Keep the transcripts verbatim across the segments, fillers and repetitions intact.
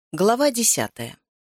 Глава десятая.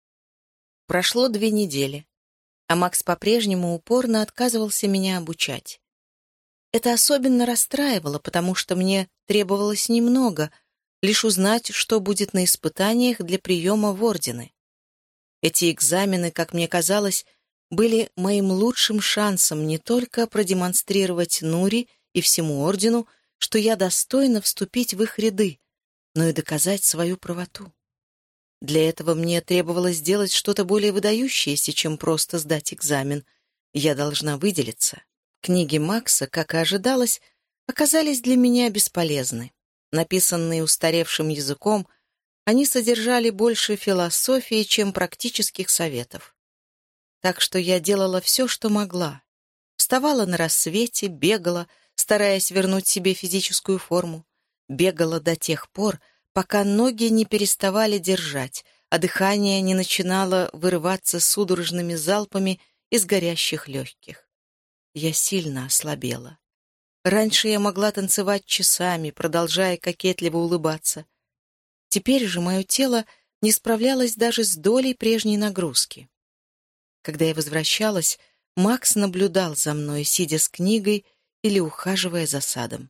Прошло две недели, а Макс по-прежнему упорно отказывался меня обучать. Это особенно расстраивало, потому что мне требовалось немного, лишь узнать, что будет на испытаниях для приема в ордены. Эти экзамены, как мне казалось, были моим лучшим шансом не только продемонстрировать Нури и всему ордену, что я достойна вступить в их ряды, но и доказать свою правоту. Для этого мне требовалось сделать что-то более выдающееся, чем просто сдать экзамен. Я должна выделиться. Книги Макса, как и ожидалось, оказались для меня бесполезны. Написанные устаревшим языком, они содержали больше философии, чем практических советов. Так что я делала все, что могла. Вставала на рассвете, бегала, стараясь вернуть себе физическую форму. Бегала до тех пор, пока ноги не переставали держать, а дыхание не начинало вырываться судорожными залпами из горящих легких. Я сильно ослабела. Раньше я могла танцевать часами, продолжая кокетливо улыбаться. Теперь же мое тело не справлялось даже с долей прежней нагрузки. Когда я возвращалась, Макс наблюдал за мной, сидя с книгой или ухаживая за садом.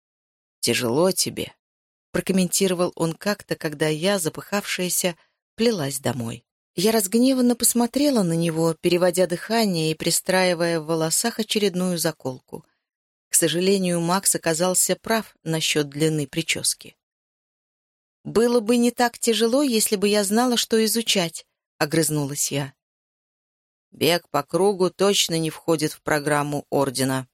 «Тяжело тебе», — прокомментировал он как-то, когда я, запыхавшаяся, плелась домой. Я разгневанно посмотрела на него, переводя дыхание и пристраивая в волосах очередную заколку. К сожалению, Макс оказался прав насчет длины прически. «Было бы не так тяжело, если бы я знала, что изучать», — огрызнулась я. «Бег по кругу точно не входит в программу ордена».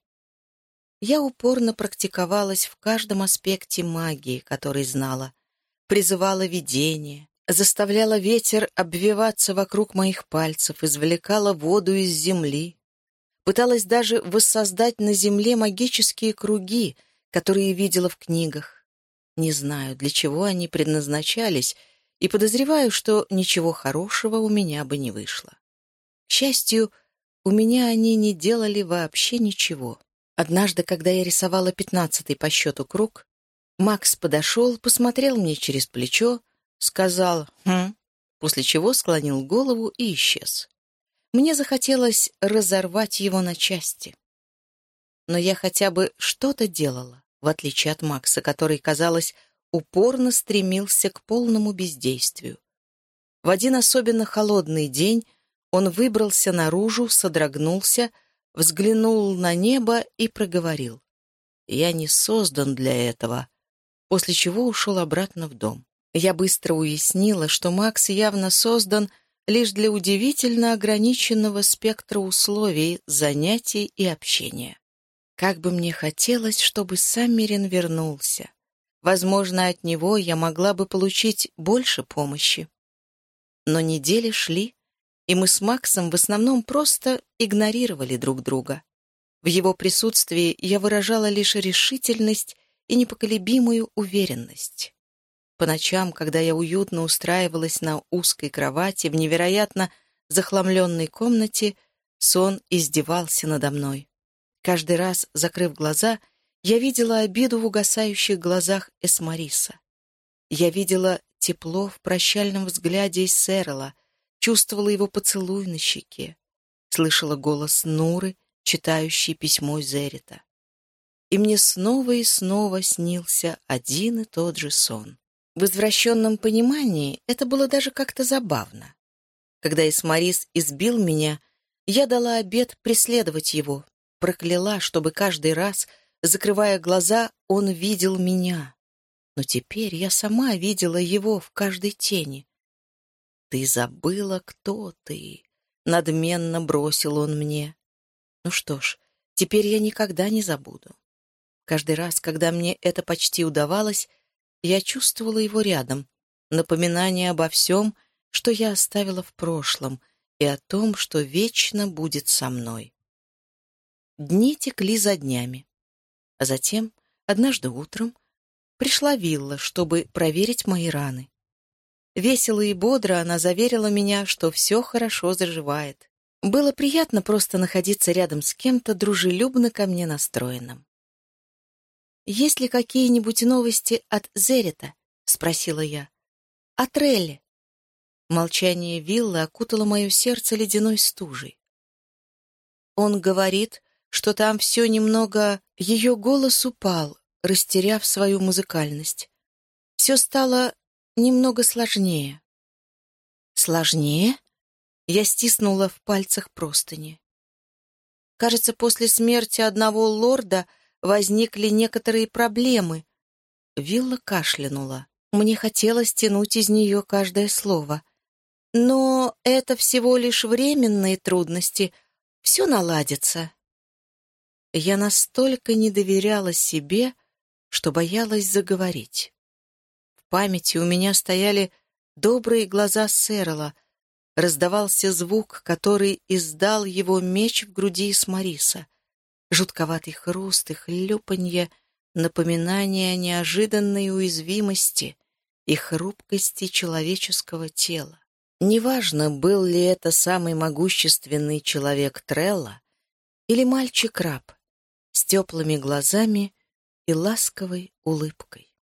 Я упорно практиковалась в каждом аспекте магии, который знала. Призывала видение, заставляла ветер обвиваться вокруг моих пальцев, извлекала воду из земли. Пыталась даже воссоздать на земле магические круги, которые видела в книгах. Не знаю, для чего они предназначались, и подозреваю, что ничего хорошего у меня бы не вышло. К счастью, у меня они не делали вообще ничего. Однажды, когда я рисовала пятнадцатый по счету круг, Макс подошел, посмотрел мне через плечо, сказал «хм», после чего склонил голову и исчез. Мне захотелось разорвать его на части. Но я хотя бы что-то делала, в отличие от Макса, который, казалось, упорно стремился к полному бездействию. В один особенно холодный день он выбрался наружу, содрогнулся, взглянул на небо и проговорил: «Я не создан для этого», после чего ушел обратно в дом. Я быстро уяснила, что Макс явно создан лишь для удивительно ограниченного спектра условий, занятий и общения. Как бы мне хотелось, чтобы Саммерин вернулся. Возможно, от него я могла бы получить больше помощи. Но недели шли, и мы с Максом в основном просто игнорировали друг друга. В его присутствии я выражала лишь решительность и непоколебимую уверенность. По ночам, когда я уютно устраивалась на узкой кровати в невероятно захламленной комнате, сон издевался надо мной. Каждый раз, закрыв глаза, я видела обиду в угасающих глазах Эсмариса. Я видела тепло в прощальном взгляде Исерла, чувствовала его поцелуй на щеке, слышала голос Нуры, читающий письмо Зерита. И мне снова и снова снился один и тот же сон. В извращенном понимании это было даже как-то забавно. Когда Эсмарис избил меня, я дала обет преследовать его, прокляла, чтобы каждый раз, закрывая глаза, он видел меня. Но теперь я сама видела его в каждой тени. «Ты забыла, кто ты», — надменно бросил он мне. Ну что ж, теперь я никогда не забуду. Каждый раз, когда мне это почти удавалось, я чувствовала его рядом, напоминание обо всем, что я оставила в прошлом, и о том, что вечно будет со мной. Дни текли за днями. А затем, однажды утром, пришла Вилла, чтобы проверить мои раны. Весело и бодро она заверила меня, что все хорошо заживает. Было приятно просто находиться рядом с кем-то дружелюбно ко мне настроенным. «Есть ли какие-нибудь новости от Зерита?» — спросила я. «От Релли?» Молчание виллы окутало мое сердце ледяной стужей. Он говорит, что там все немного... Ее голос упал, растеряв свою музыкальность. Все стало немного сложнее. Сложнее? Я стиснула в пальцах простыни. Кажется, после смерти одного лорда возникли некоторые проблемы. Вилла кашлянула. Мне хотелось тянуть из нее каждое слово. Но это всего лишь временные трудности. Все наладится. Я настолько не доверяла себе, что боялась заговорить. В памяти у меня стояли добрые глаза Сэрла, раздавался звук, который издал его меч в груди Исмариса, жутковатый хруст и хлюпанье, напоминание о неожиданной уязвимости и хрупкости человеческого тела. Неважно, был ли это самый могущественный человек Трелла или мальчик-раб с теплыми глазами и ласковой улыбкой.